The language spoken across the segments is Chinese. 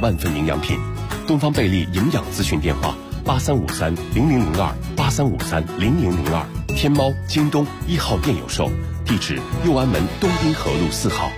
万份营养品。东方贝利营养咨询电话83530002，83530002，天猫、京东1号店有售，地址右安门东滨河路4号。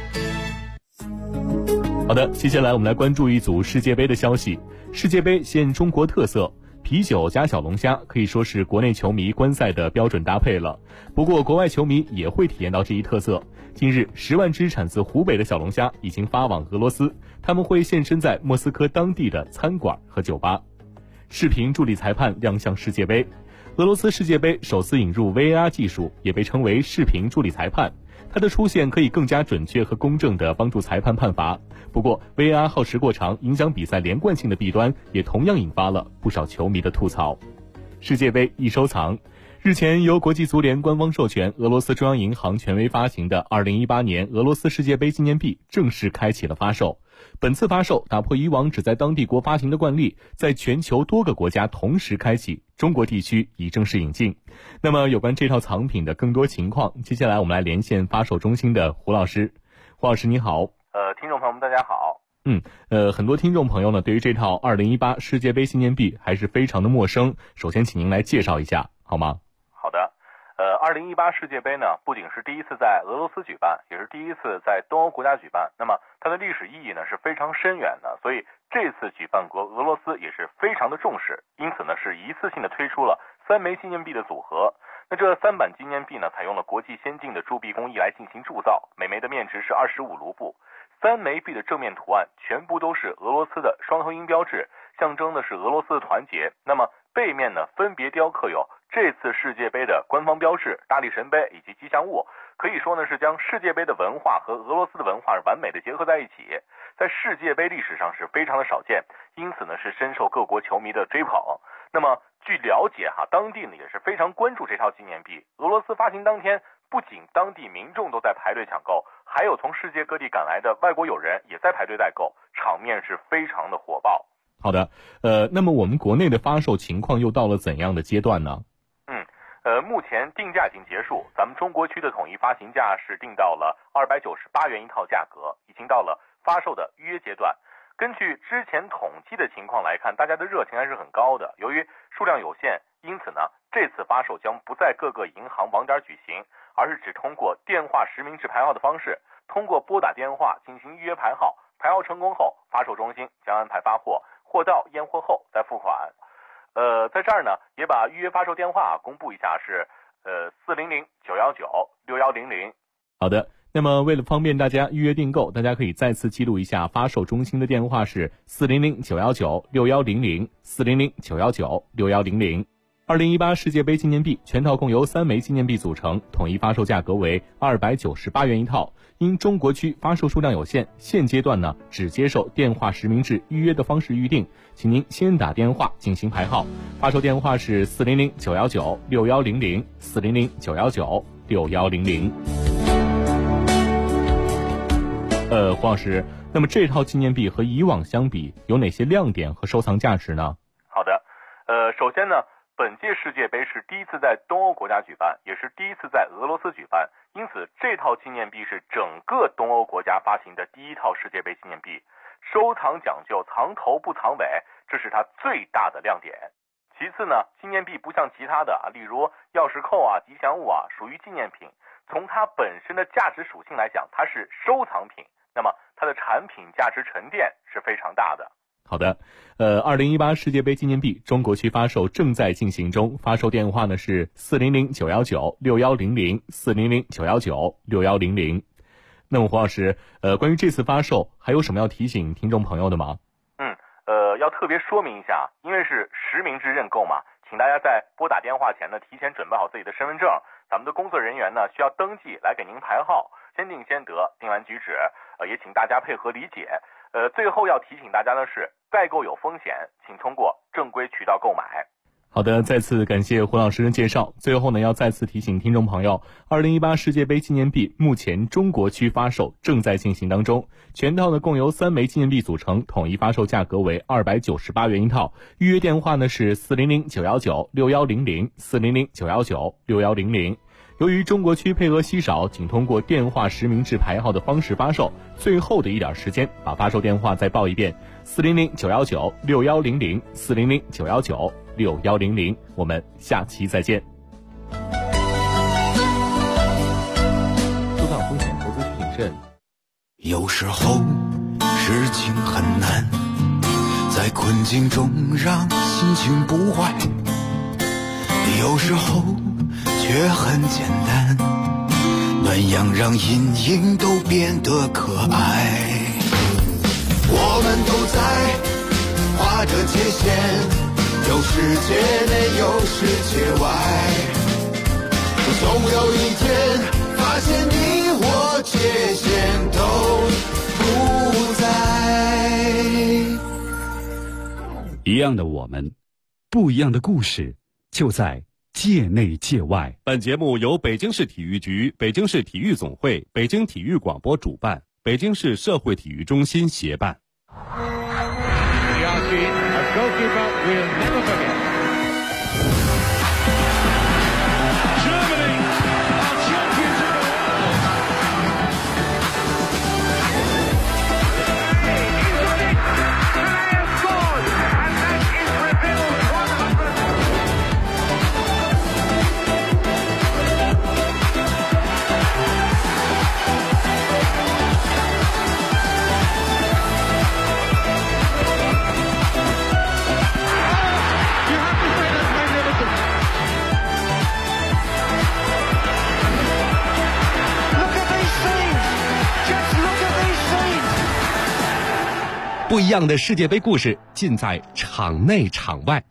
好的，接下来我们来关注一组世界杯的消息。世界杯现中国特色，啤酒加小龙虾可以说是国内球迷观赛的标准搭配了。不过国外球迷也会体验到这一特色。近日10万只产自湖北的小龙虾已经发往俄罗斯，他们会现身在莫斯科当地的餐馆和酒吧。视频助理裁判亮相世界杯。俄罗斯世界杯首次引入 VAR 技术，也被称为视频助理裁判。它的出现可以更加准确和公正地帮助裁判判罚。不过 VAR 耗时过长，影响比赛连贯性的弊端也同样引发了不少球迷的吐槽。世界杯易收藏。日前由国际足联官方授权，俄罗斯中央银行权威发行的2018年俄罗斯世界杯纪念币正式开启了发售。本次发售打破以往只在当地国发行的惯例，在全球多个国家同时开启，中国地区已正式引进。那么有关这套藏品的更多情况，接下来我们来连线发售中心的胡老师。胡老师你好。 听众朋友们大家好。 很多听众朋友呢对于这套2018世界杯纪念币还是非常的陌生，首先请您来介绍一下好吗？ 好的。2018世界杯呢，不仅是第一次在俄罗斯举办，也是第一次在东欧国家举办。那么它的历史意义呢是非常深远的，所以这次举办国俄罗斯也是非常的重视，因此呢是一次性的推出了3枚纪念币的组合。那这3版纪念币呢，采用了国际先进的铸币工艺来进行铸造，每枚的面值是25卢布。3枚币的正面图案全部都是俄罗斯的双头鹰标志，象征的是俄罗斯的团结。那么背面呢分别雕刻有这次世界杯的官方标志、大力神杯以及吉祥物，可以说呢是将世界杯的文化和俄罗斯的文化完美的结合在一起，在世界杯历史上是非常的少见，因此呢是深受各国球迷的追捧。那么据了解当地呢也是非常关注这套纪念币。俄罗斯发行当天，不仅当地民众都在排队抢购，还有从世界各地赶来的外国友人也在排队代购，场面是非常的火爆。 好的，那么我们国内的发售情况又到了怎样的阶段呢？ 目前定价已经结束，咱们中国区的统一发行价是定到了298元一套价格，已经到了发售的预约阶段。根据之前统计的情况来看，大家的热情还是很高的。由于数量有限，因此呢，这次发售将不在各个银行网点举行，而是只通过电话实名制排号的方式，通过拨打电话进行预约排号，排号成功后，发售中心将安排发货，货到验货后再付款。在这儿呢，也把预约发售电话公布一下，是400-919-6100。 好的，那么为了方便大家预约订购，大家可以再次记录一下发售中心的电话是400-919-6100 400-919-6100。2018世界杯纪念币全套共由3枚纪念币组成，统一发售价格为298元一套。因中国区发售数量有限，现阶段呢只接受电话实名制预约的方式预定，请您先打电话进行排号。发售电话是400-919-6100 400-919-6100。黄老师，那么这套纪念币和以往相比有哪些亮点和收藏价值呢？ 好的，首先呢，本届世界杯是第一次在东欧国家举办，也是第一次在俄罗斯举办，因此这套纪念币是整个东欧国家发行的第一套世界杯纪念币。收藏讲究藏头不藏尾，这是它最大的亮点。其次呢，纪念币不像其他的例如钥匙扣吉祥物属于纪念品，从它本身的价值属性来讲，它是收藏品，那么它的产品价值沉淀是非常大的。 好的，2018世界杯纪念币中国区发售正在进行中，发售电话呢是400-919-6100 400-919-6100。那么胡老师，关于这次发售还有什么要提醒听众朋友的吗？ 要特别说明一下，因为是实名制认购嘛，请大家在拨打电话前呢，提前准备好自己的身份证，咱们的工作人员呢需要登记来给您排号，先定先得，定完举止，也请大家配合理解。最后要提醒大家的是，代购有风险，请通过正规渠道购买。 好的，再次感谢胡老师的介绍。最后呢，要再次提醒听众朋友，2018世界杯纪念币目前中国区发售正在进行当中，全套呢共由3枚纪念币组成，统一发售价格为298元一套。预约电话呢是400-919-6100 400-919-6100。 由于中国区配额稀少，仅通过电话实名制排号的方式发售，最后的一点时间，把发售电话再报一遍：400-919-6100，400-919-6100。我们下期再见。风险投资需谨慎。 有时候事情很难，在困境中让心情不坏，有时候却很简单，暖阳让阴影都变得可爱。我们都在画着界限，有世界内有世界外，总有一天发现你我界限都不在。 一样的我们，不一样的故事，就在界内界外。 本节目由北京市体育局、北京市体育总会、北京体育广播主办，北京市社会体育中心协办。 不一样的世界杯故事尽在场内场外。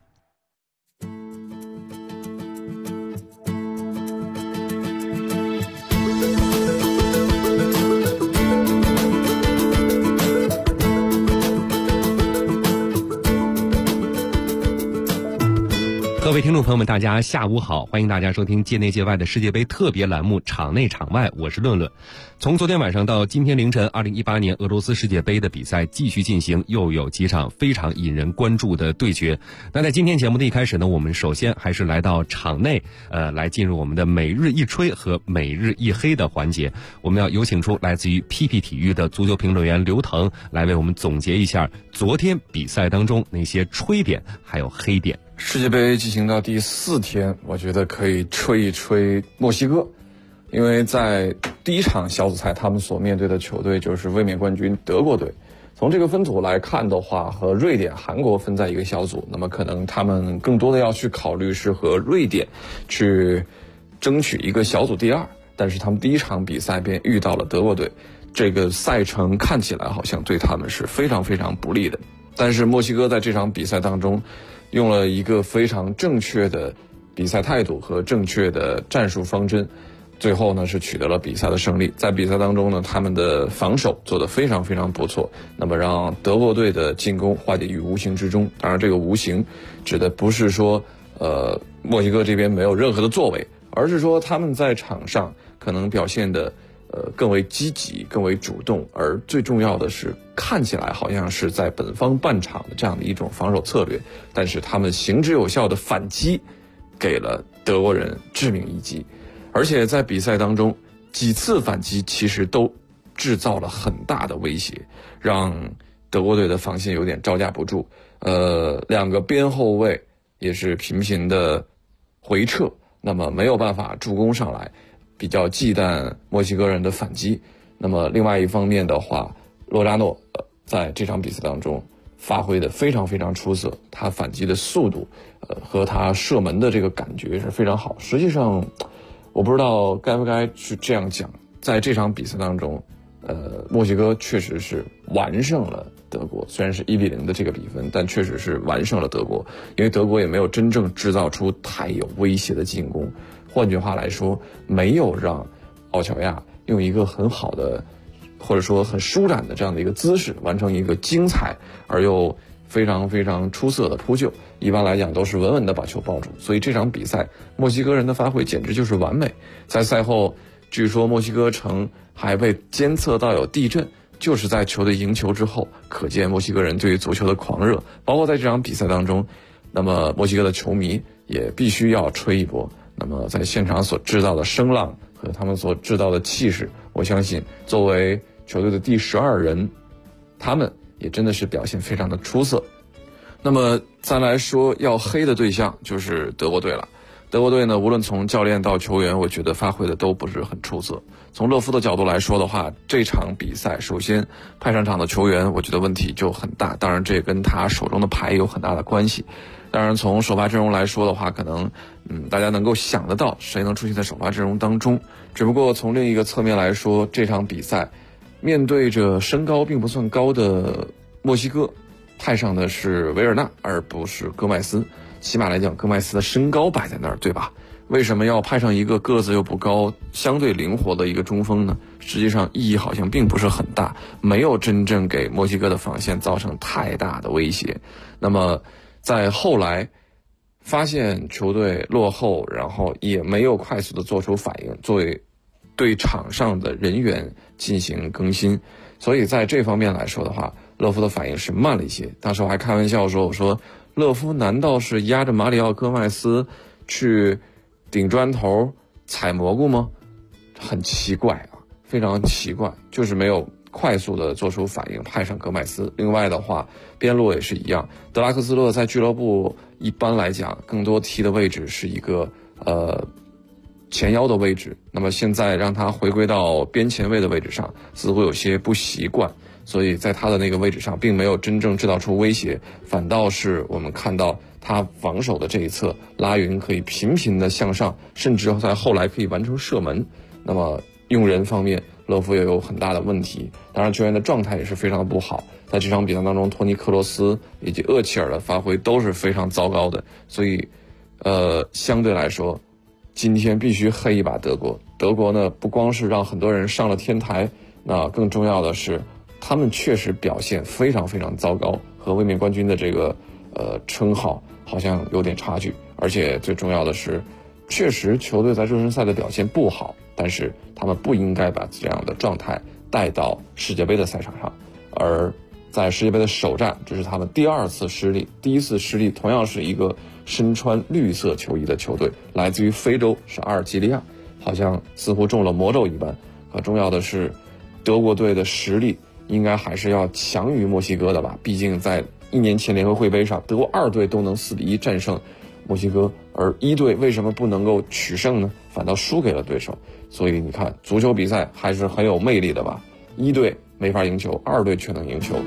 各位听众朋友们，大家下午好，欢迎大家收听界内界外的世界杯特别栏目场内场外，我是论论。从昨天晚上到今天凌晨，2018年俄罗斯世界杯的比赛继续进行，又有几场非常引人关注的对决。那在今天节目的一开始呢，我们首先还是来到场内，来进入我们的每日一吹和每日一黑的环节。我们要有请出来自于 PP 体育的足球评论员刘腾，来为我们总结一下昨天比赛当中那些吹点还有黑点。 世界杯进行到第4天，我觉得可以吹一吹墨西哥，因为在第一场小组赛他们所面对的球队就是卫冕冠军德国队。从这个分组来看的话，和瑞典、韩国分在一个小组，那么可能他们更多的要去考虑是和瑞典去争取一个小组第2，但是他们第一场比赛便遇到了德国队，这个赛程看起来好像对他们是非常非常不利的。但是墨西哥在这场比赛当中用了一个非常正确的比赛态度和正确的战术方针，最后呢是取得了比赛的胜利。在比赛当中呢，他们的防守做得非常非常不错，那么让德国队的进攻化解于无形之中。当然这个无形指的不是说墨西哥这边没有任何的作为，而是说他们在场上可能表现的更为积极，更为主动，而最重要的是看起来好像是在本方半场的这样的一种防守策略，但是他们行之有效的反击给了德国人致命一击。而且在比赛当中几次反击其实都制造了很大的威胁，让德国队的防线有点招架不住。2个边后卫也是频频的回撤，那么没有办法助攻上来，比较忌惮墨西哥人的反击。那么另外一方面的话，洛扎诺在这场比赛当中发挥的非常非常出色，他反击的速度和他射门的这个感觉是非常好。实际上我不知道该不该去这样讲，在这场比赛当中墨西哥确实是完胜了德国，虽然是1-0的这个比分，但确实是完胜了德国，因为德国也没有真正制造出太有威胁的进攻。换句话来说，没有让奥乔亚用一个很好的或者说很舒展的这样的一个姿势完成一个精彩而又非常非常出色的扑救，一般来讲都是稳稳的把球抱住。所以这场比赛墨西哥人的发挥简直就是完美。在赛后据说墨西哥城还被监测到有地震，就是在球队赢球之后，可见墨西哥人对于足球的狂热。包括在这场比赛当中，那么墨西哥的球迷也必须要吹一波， 那么在现场所制造的声浪和他们所制造的气势，我相信作为球队的第12人，他们也真的是表现非常的出色。那么再来说要黑的对象就是德国队了。德国队呢，无论从教练到球员，我觉得发挥的都不是很出色。从勒夫的角度来说的话，这场比赛首先派上场的球员，我觉得问题就很大。当然，这也跟他手中的牌有很大的关系。当然，从首发阵容来说的话，可能大家能够想得到谁能出现在首发阵容当中。只不过从另一个侧面来说，这场比赛面对着身高并不算高的墨西哥，派上的是维尔纳而不是戈麦斯。起码来讲，戈麦斯的身高摆在那儿，对吧？为什么要派上一个个子又不高、相对灵活的一个中锋呢？实际上意义好像并不是很大，没有真正给墨西哥的防线造成太大的威胁。那么在后来发现球队落后，然后也没有快速的做出反应，作为对场上的人员进行更新，所以在这方面来说的话，勒夫的反应是慢了一些。当时我还开玩笑说，我说勒夫难道是压着马里奥·戈麦斯去顶砖头采蘑菇吗？很奇怪啊，非常奇怪，就是没有快速的做出反应，派上戈麦斯。另外的话，边路也是一样，德拉克斯勒在俱乐部一般来讲更多踢的位置是一个前腰的位置，那么现在让他回归到边前卫的位置上，似乎有些不习惯，所以在他的那个位置上并没有真正制造出威胁，反倒是我们看到他防守的这一侧，拉云可以频频的向上，甚至在后来可以完成射门。那么用人方面，勒夫也有很大的问题，当然球员的状态也是非常不好。在这场比赛当中，托尼克罗斯以及厄齐尔的发挥都是非常糟糕的，所以相对来说今天必须黑一把德国。德国呢，不光是让很多人上了天台，那更重要的是他们确实表现非常非常糟糕，和卫冕冠军的这个称号好像有点差距。而且最重要的是，确实球队在热身赛的表现不好，但是他们不应该把这样的状态带到世界杯的赛场上。而在世界杯的首战，这是他们第2次失利，第一次失利同样是一个身穿绿色球衣的球队，来自于非洲，是阿尔及利亚，好像似乎中了魔咒一般。可重要的是，德国队的实力应该还是要强于墨西哥的吧？毕竟在1年前联合会杯上，德国2队都能4-1战胜墨西哥，而1队为什么不能够取胜呢？反倒输给了对手。所以你看，足球比赛还是很有魅力的吧？1队没法赢球，2队却能赢球。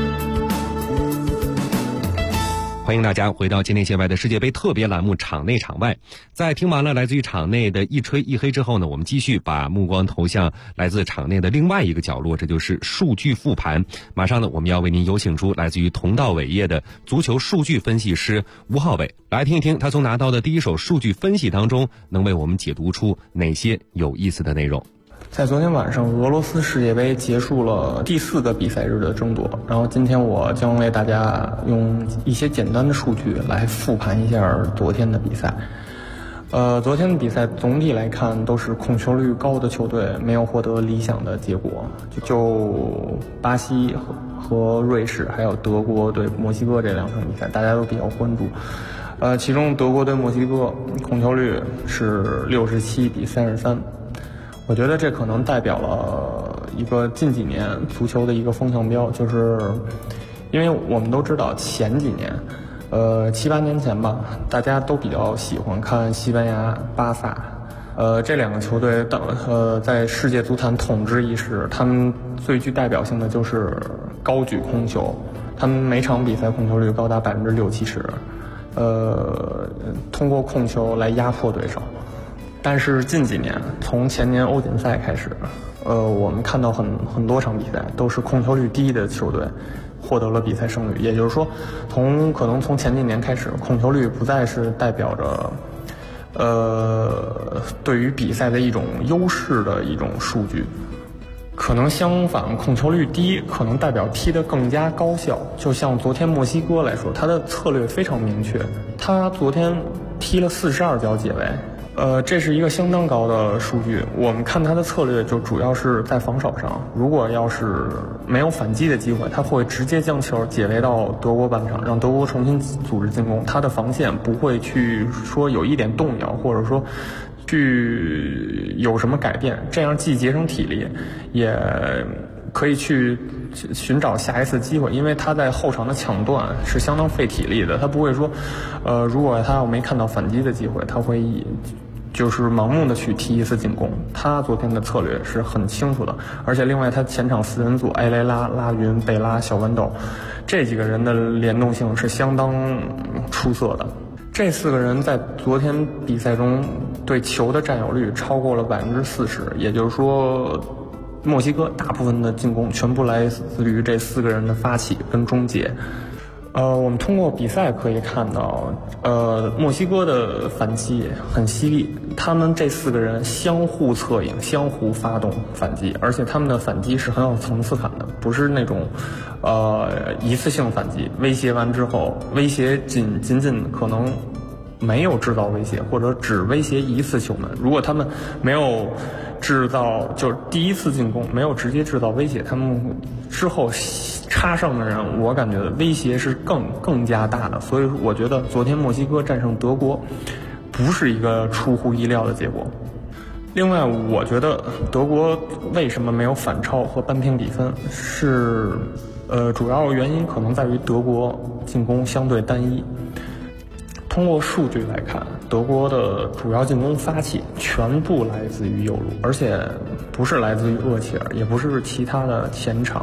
欢迎大家回到界内界外的世界杯特别栏目场内场外。在听完了来自于场内的一吹一黑之后呢，我们继续把目光投向来自场内的另外一个角落，这就是数据复盘。马上呢，我们要为您有请出来自于同道伟业的足球数据分析师吴浩伟，来听一听他从拿到的第一手数据分析当中能为我们解读出哪些有意思的内容。 在昨天晚上，俄罗斯世界杯结束了第4个比赛日的争夺，然后今天我将为大家用一些简单的数据来复盘一下昨天的比赛。昨天的比赛总体来看都是控球率高的球队没有获得理想的结果，就巴西和瑞士还有德国对墨西哥这2场比赛大家都比较关注。其中德国对墨西哥控球率是67-33，我觉得这可能代表了一个近几年足球的一个风向标，就是因为我们都知道前几年7-8年前吧，大家都比较喜欢看西班牙、巴萨，这2个球队在世界足坛统治一时，他们最具代表性的就是高举控球，他们每场比赛控球率高达60-70%，通过控球来压迫对手。但是近几年，从前年欧锦赛开始，我们看到很多场比赛都是控球率低的球队获得了比赛胜利。也就是说，可能从前几年开始，控球率不再是代表着对于比赛的一种优势的一种数据，可能相反，控球率低可能代表踢得更加高效。就像昨天墨西哥来说，他的策略非常明确，他昨天踢了42脚解围。 这是一个相当高的数据。我们看他的策略就主要是在防守上，如果要是没有反击的机会，他会直接将球解围到德国半场，让德国重新组织进攻，他的防线不会去说有一点动摇，或者说去有什么改变，这样既节省体力，也可以去寻找下一次机会，因为他在后场的抢断是相当费体力的，他不会说，如果他要没看到反击的机会，他会就是盲目的去踢一次进攻。他昨天的策略是很清楚的，而且另外他前场4人组埃雷拉、拉云、贝拉、小豌豆这几个人的联动性是相当出色的。这4个人在昨天比赛中对球的占有率超过了40%，也就是说墨西哥大部分的进攻全部来自于这4个人的发起跟终结。我们通过比赛可以看到，墨西哥的反击很犀利，他们这4个人相互策应，相互发动反击，而且他们的反击是很有层次感的，不是那种一次性反击，威胁完之后，威胁仅可能没有制造威胁，或者只威胁一次球门。如果他们没有制造，就是第一次进攻没有直接制造威胁，他们之后插上的人，我感觉威胁是更加大的。所以我觉得昨天墨西哥战胜德国不是一个出乎意料的结果。另外，我觉得德国为什么没有反超和扳平比分，是主要原因可能在于德国进攻相对单一。通过数据来看，德国的主要进攻发起全部来自于右路，而且不是来自于厄齐尔，也不是其他的前场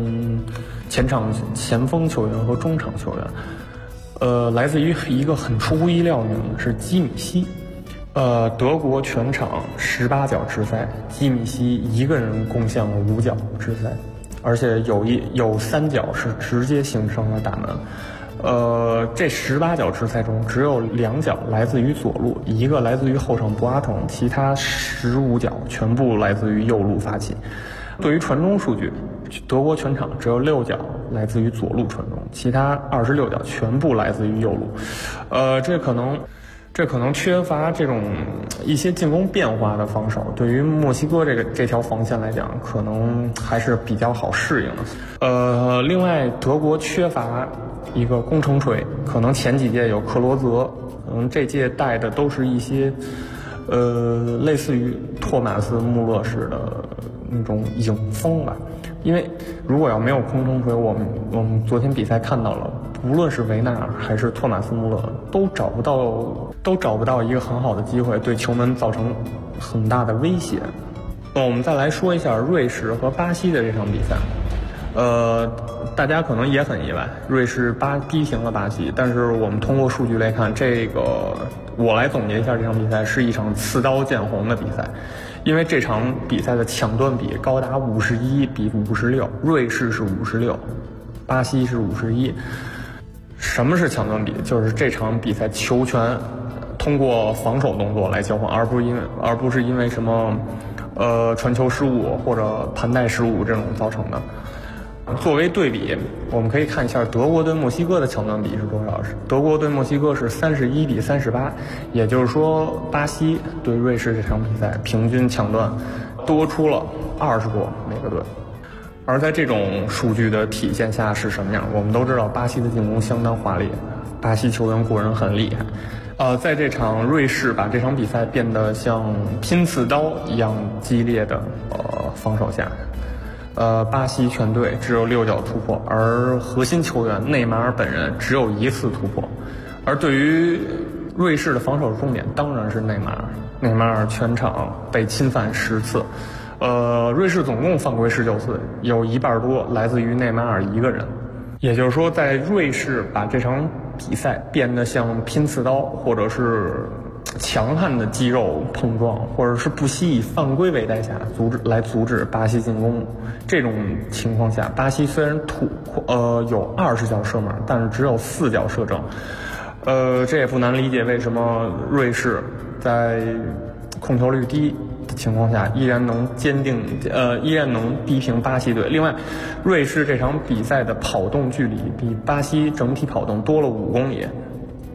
前锋球员和中场球员，来自于一个很出乎意料的原因是基米希。德国全场18脚直塞，基米希一个人攻向了5脚直塞，而且有3脚是直接形成了打门。这18脚直塞中，只有2脚来自于左路，一个来自于后场博阿滕，其他15脚全部来自于右路发起。对于传中数据，德国全场只有6脚来自于左路传中，其他26脚全部来自于右路。这可能缺乏这种一些进攻变化的防守，对于墨西哥这条防线来讲，可能还是比较好适应的。另外，德国缺乏一个攻城锤，可能前几届有克罗泽，这届带的都是一些类似于托马斯穆勒式的那种影锋吧。因为如果要没有攻城锤，我们昨天比赛看到了，无论是维纳尔还是托马斯穆勒都找不到一个很好的机会对球门造成很大的威胁。我们再来说一下瑞士和巴西的这场比赛。大家可能也很意外，瑞士逼平了巴西，但是我们通过数据来看，我来总结一下，这场比赛是一场刺刀见红的比赛，因为这场比赛的抢断比高达51比56，瑞士是56，巴西是51。什么是抢断比？就是这场比赛球权通过防守动作来交换，而不是因为什么传球失误或者盘带失误这种造成的。作为对比，我们可以看一下德国对墨西哥的抢断比是多少。德国对墨西哥是31比38，也就是说巴西对瑞士这场比赛平均抢断多出了20多每个队。而在这种数据的体现下是什么样？我们都知道巴西的进攻相当华丽，巴西球员果然很厉害。在这场瑞士把这场比赛变得像拼刺刀一样激烈的防守下，巴西全队只有6脚突破，而核心球员内马尔本人只有1次突破。而对于瑞士的防守重点当然是内马尔全场被侵犯10次。瑞士总共犯规19次，有一半多来自于内马尔一个人。也就是说，在瑞士把这场比赛变得像拼刺刀，或者是强悍的肌肉碰撞，或者是不惜以犯规为代价阻止巴西进攻。这种情况下，巴西虽然有20脚射门，但是只有4脚射正。这也不难理解为什么瑞士在控球率低的情况下依然能逼平巴西队。另外，瑞士这场比赛的跑动距离比巴西整体跑动多了5公里，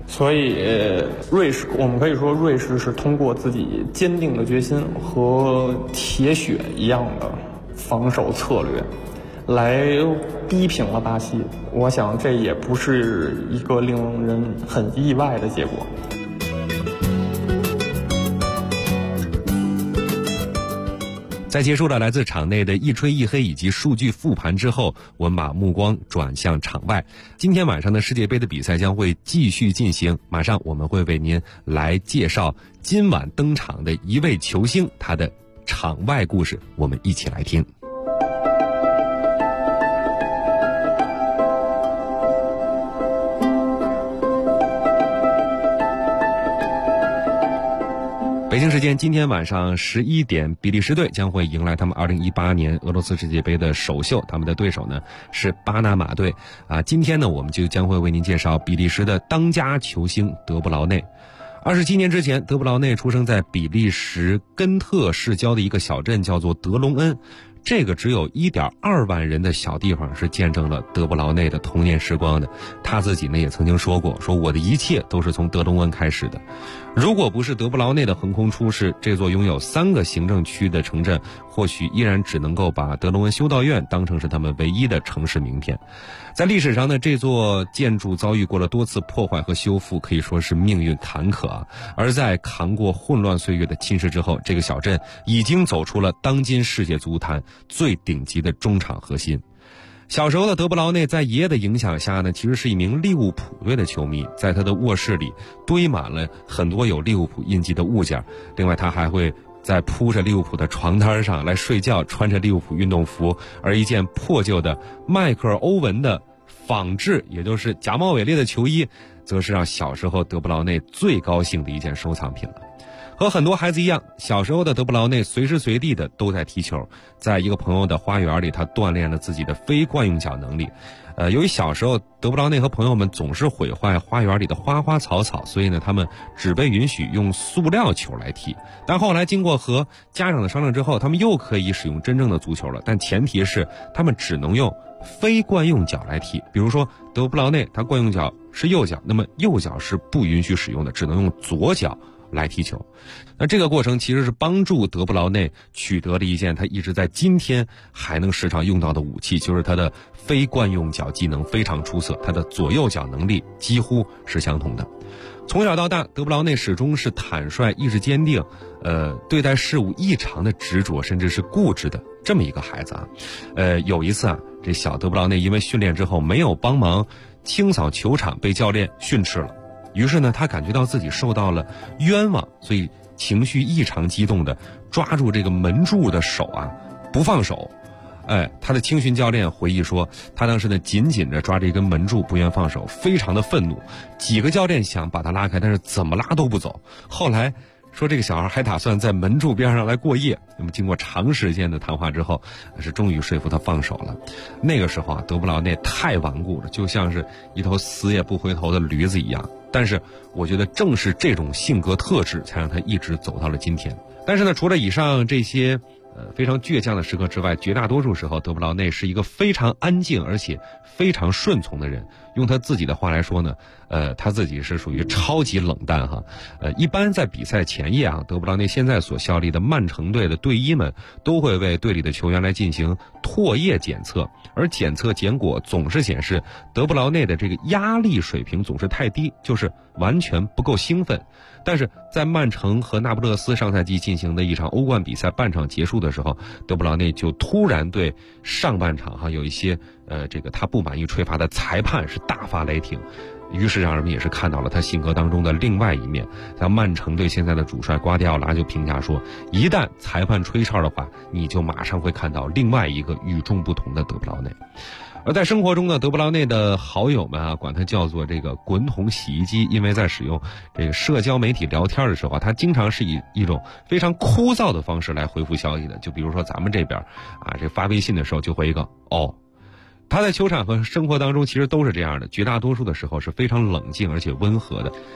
所以我们可以说瑞士是通过自己坚定的决心和铁血一样的防守策略来逼平了巴西。我想这也不是一个令人很意外的结果。 在结束了来自场内的一吹一黑以及数据复盘之后，我们把目光转向场外。今天晚上的世界杯的比赛将会继续进行，马上我们会为您来介绍今晚登场的一位球星，他的场外故事，我们一起来听。北京时间今天晚上11点，比利时队将会迎来他们2018年俄罗斯世界杯的首秀，他们的对手呢是巴拿马队。今天呢我们就将会为您介绍比利时的当家球星德布劳内。27年之前，德布劳内出生在比利时根特市郊的一个小镇，叫做德隆恩。这个只有1.2万人的小地方是见证了德布劳内的童年时光的。他自己呢也曾经说过，说我的一切都是从德隆恩开始的。如果不是德布劳内的横空出世，这座拥有3个行政区的城镇或许依然只能够把德隆恩修道院当成是他们唯一的城市名片。在历史上呢，这座建筑遭遇过了多次破坏和修复，可以说是命运坎坷啊。而在扛过混乱岁月的侵蚀之后，这个小镇已经走出了当今世界足坛最顶级的中场核心。小时候的德布劳内在爷爷的影响下呢，其实是一名利物浦队的球迷，在他的卧室里堆满了很多有利物浦印记的物件。另外他还会在铺着利物浦的床单上来睡觉，穿着利物浦运动服，而一件破旧的迈克尔·欧文的仿制，也就是假冒伪劣的球衣，则是让小时候德布劳内最高兴的一件收藏品了。和很多孩子一样，小时候的德布劳内随时随地的都在踢球。在一个朋友的花园里，他锻炼了自己的非惯用脚能力。由于小时候德布劳内和朋友们总是毁坏花园里的花花草草，所以呢，他们只被允许用塑料球来踢。但后来经过和家长的商量之后，他们又可以使用真正的足球了，但前提是他们只能用非惯用脚来踢。比如说德布劳内他惯用脚是右脚，那么右脚是不允许使用的，只能用左脚来踢球。那这个过程其实是帮助德布劳内取得了一件他一直在今天还能时常用到的武器，就是他的非惯用脚技能非常出色，他的左右脚能力几乎是相同的。从小到大，德布劳内始终是坦率、意志坚定，对待事物异常的执着，甚至是固执的这么一个孩子啊。有一次啊，这小德布劳内因为训练之后没有帮忙清扫球场，被教练训斥了。于是呢，他感觉到自己受到了冤枉，所以情绪异常激动的抓住这个门柱的手啊，不放手。他的青训教练回忆说，他当时呢紧紧着抓着一根门柱不愿放手，非常的愤怒。几个教练想把他拉开，但是怎么拉都不走。后来说这个小孩还打算在门柱边上来过夜。那么经过长时间的谈话之后，是终于说服他放手了。那个时候啊，德布劳内太顽固了，就像是一头死也不回头的驴子一样。但是我觉得正是这种性格特质才让他一直走到了今天。但是呢，除了以上这些非常倔强的时刻之外，绝大多数时候德布劳内是一个非常安静而且非常顺从的人。用他自己的话来说呢，他自己是属于超级冷淡哈。一般在比赛前夜啊，德布劳内现在所效力的曼城队的队医们都会为队里的球员来进行唾液检测，而检测结果总是显示德布劳内的这个压力水平总是太低，就是完全不够兴奋。但是在曼城和那不勒斯上赛季进行的一场欧冠比赛半场结束的时候，德布劳内就突然对上半场有一些这个他不满意吹罚的裁判是大发雷霆，于是让人们也是看到了他性格当中的另外一面。像曼城队现在的主帅瓜迪奥拉就评价说，一旦裁判吹哨的话，你就马上会看到另外一个与众不同的德布劳内。而在生活中呢，德布劳内的好友们管他叫做这个滚筒洗衣机，因为在使用这个社交媒体聊天的时候他经常是以一种非常枯燥的方式来回复消息的。就比如说咱们这边这发微信的时候就回一个哦。他在球场和生活当中其实都是这样的，绝大多数的时候是非常冷静而且温和的。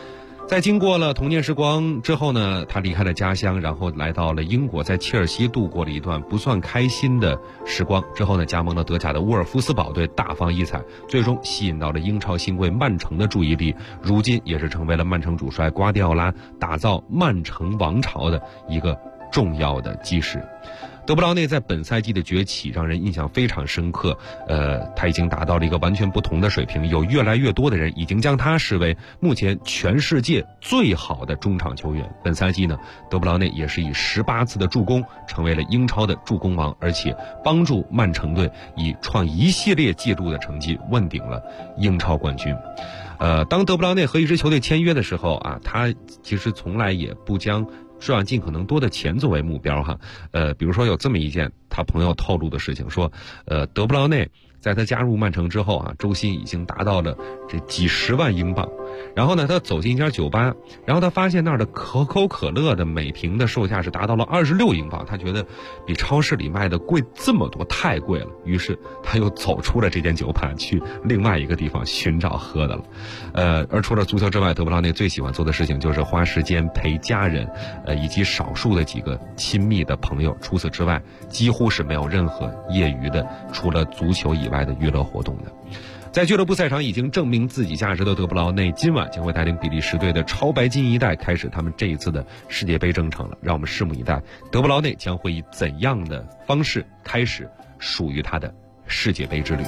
在经过了童年时光之后呢，他离开了家乡，然后来到了英国，在切尔西度过了一段不算开心的时光。之后呢，加盟了德甲的沃尔夫斯堡队，大放异彩，最终吸引到了英超新贵曼城的注意力。如今也是成为了曼城主帅瓜迪奥拉打造曼城王朝的一个重要的基石。德布劳内在本赛季的崛起让人印象非常深刻，他已经达到了一个完全不同的水平，有越来越多的人已经将他视为目前全世界最好的中场球员。本赛季呢，德布劳内也是以18次的助攻成为了英超的助攻王，而且帮助曼城队以创一系列纪录的成绩问鼎了英超冠军。当德布劳内和一支球队签约的时候啊，他其实从来也不将赚尽可能多的钱作为目标哈。比如说有这么一件他朋友透露的事情，说德布劳内在他加入曼城之后啊，周薪已经达到了这几十万英镑。然后呢，他走进一家酒吧，然后他发现那儿的可口可乐的每瓶的售价是达到了26英镑，他觉得比超市里卖的贵这么多，太贵了。于是他又走出了这间酒吧，去另外一个地方寻找喝的了。而除了足球之外，德布劳内最喜欢做的事情就是花时间陪家人，以及少数的几个亲密的朋友。除此之外，几乎是没有任何业余的除了足球以外的娱乐活动的。在俱乐部赛场已经证明自己价值的德布劳内，今晚将会带领比利时队的超白金一代开始他们这一次的世界杯征程了。让我们拭目以待，德布劳内将会以怎样的方式开始属于他的世界杯之旅。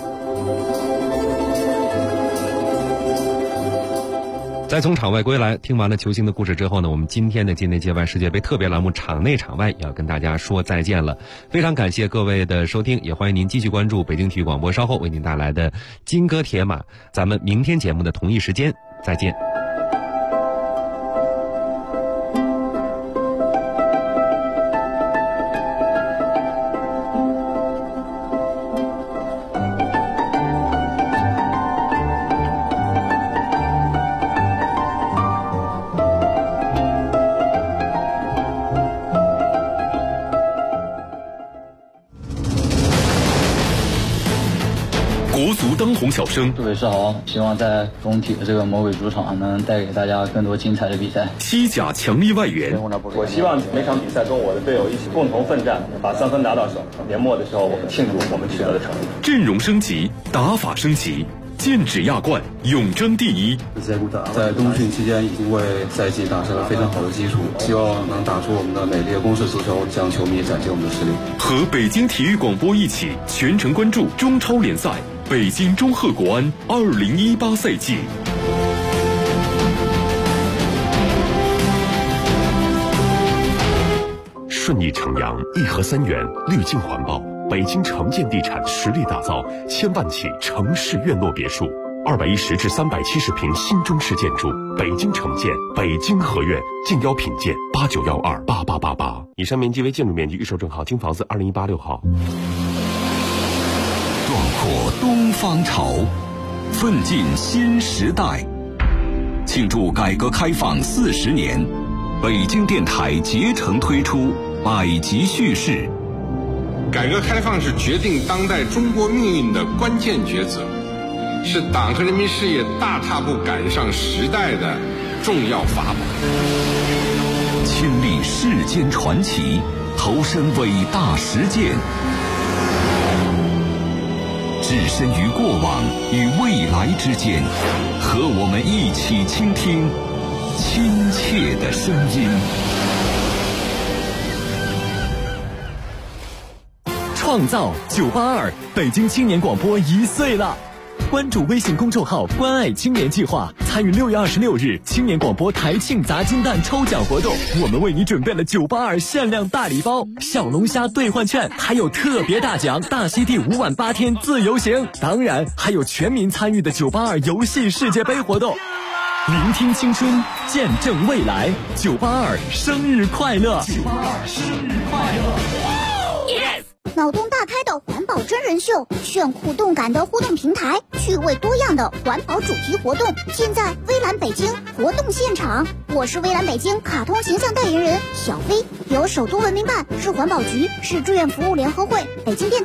在从场外归来，听完了球星的故事之后呢，我们今天的境内界外世界杯特别栏目场内场外也要跟大家说再见了。非常感谢各位的收听，也欢迎您继续关注北京体育广播稍后为您带来的金戈铁马。咱们明天节目的同一时间再见。 国足当红小生， 各位是好，希望在总体的这个魔鬼主场能带给大家更多精彩的比赛。 西甲强力外援， 我希望每场比赛跟我的队友一起共同奋战，把3分拿到手。年末的时候，我们庆祝我们取得的成绩。 阵容升级，打法升级，剑指亚冠，永争第一。 在冬训期间已经为赛季打下了非常好的基础，希望能打出我们的美丽的攻势足球，向球迷展现我们的实力。 和北京体育广播一起全程关注中超联赛北京中赫国安2018赛季。顺义城阳1盒3元，绿境环保。北京城建地产实力打造1000万起城市院落别墅，210至370平新中式建筑。北京城建，北京合院，敬邀品鉴89128888。以上面积为建筑面积，预售证号京房子2018 6号。 壮阔东方潮，奋进新时代。庆祝改革开放40年，北京电台竭诚推出百集叙事。 改革开放是决定当代中国命运的关键抉择，是党和人民事业大踏步赶上时代的重要法宝。 亲历世间传奇，投身伟大实践，置身于过往与未来之间，和我们一起倾听亲切的声音。 创造982，北京青年广播1岁了。关注微信公众号“关爱青年计划”，参与6月26日青年广播台庆砸金蛋抽奖活动。我们为你准备了982限量大礼包、小龙虾兑换券，还有特别大奖大溪地5晚8天自由行。当然，还有全民参与的982游戏世界杯活动。聆听青春，见证未来，982生日快乐！982生日快乐！ 脑洞大开的环保真人秀，炫酷动感的互动平台，趣味多样的环保主题活动，尽在微蓝北京活动现场。我是微蓝北京卡通形象代言人小飞，由首都文明办、市环保局、市志愿服务联合会、北京电台。